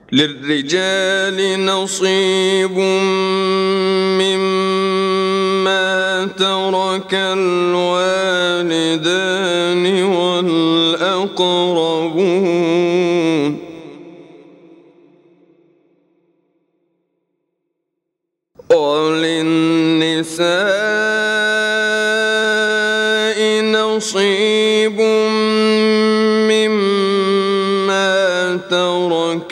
للرجال نصيب مما ترك الوالدان والأقربون وللنساء نصيب مما ترك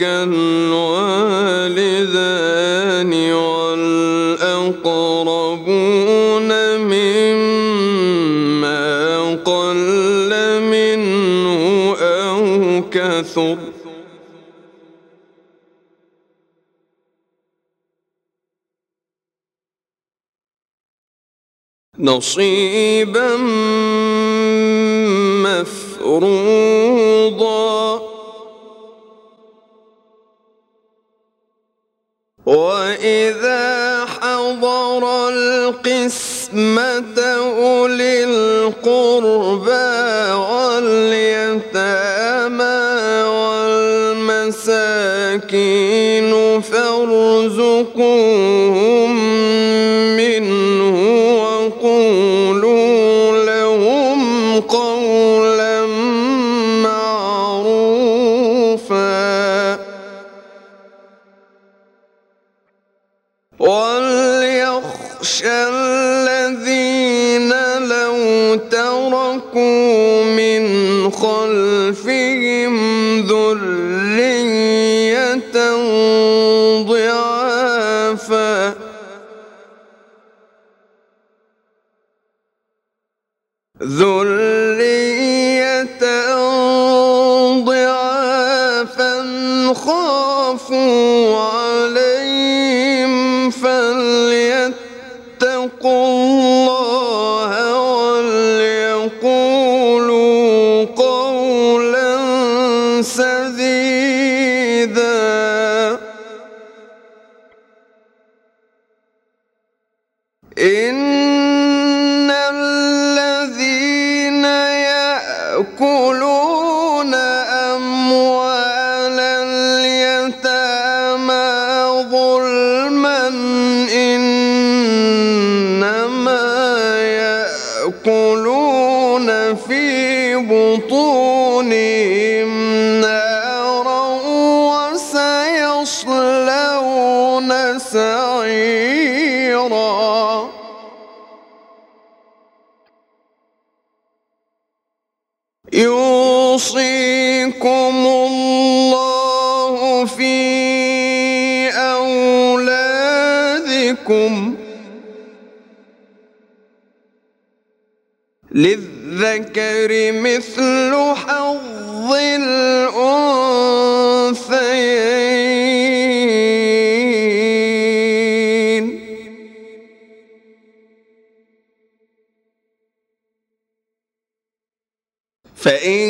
الوالدان والأقربون مما قل منه أو كثر نصيبا مفروضا. وإذا حضر القسمة أولي القربى واليتامى والمساكين فارزقوهم منه وقولوا لهم قولا معروفا. وليخشى الذين لو تركوا من خلفهم ذرية ضعافا خافوا عليهم فليتقوا الله وليقولوا قولا سديدا. إن الذين يأكلون أموال اليتامى ظلما إنما يأكلون في بطونهم نارا وسيصلون سعيرا. يوصيكم الله في أولادكم للذكر مثل حظ الأنثيين. فإن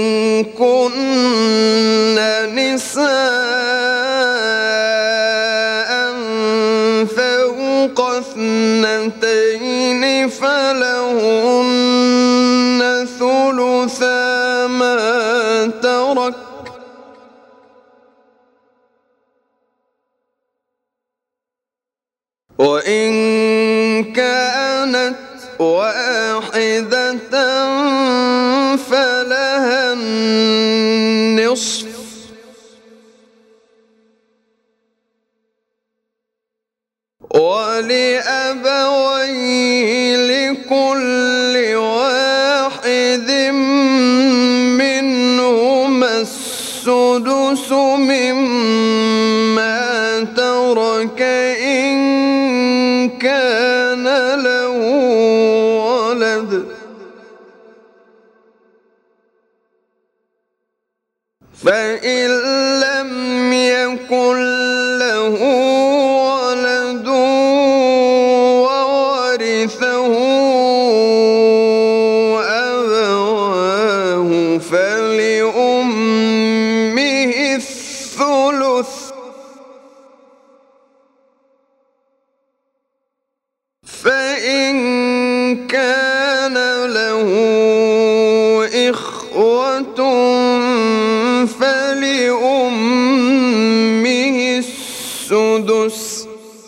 كن نساء فوق اثنتين فلهن ثلثا ما ترك وإن كانت واحدة فلها النصف ولأبويه لكل واحد منهما السدس مما ترك إن كان له ولد فإن لم يكن له ولد وورثه أبواه فلأمه الثلث فإن كان له إخوة فلأمه السدس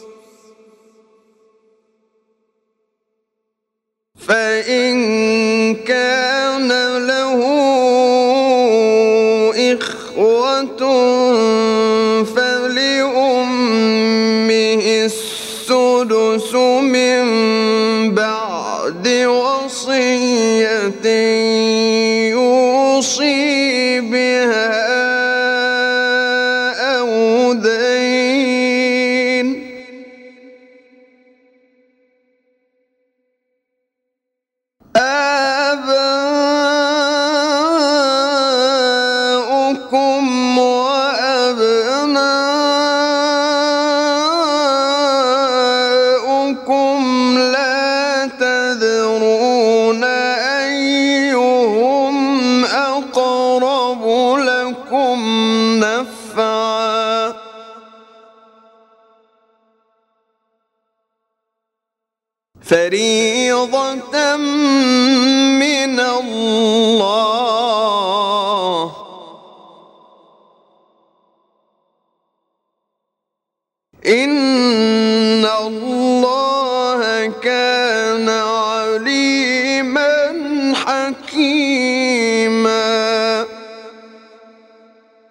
فإن كان له إخوة فلأمه السدس من بعد وصية يوصي بها أو دين آباؤكم وأبناؤكم لا تدرون أيهم أقرب لكم نفعا فريضة من الله إن الله كان عليما حكيما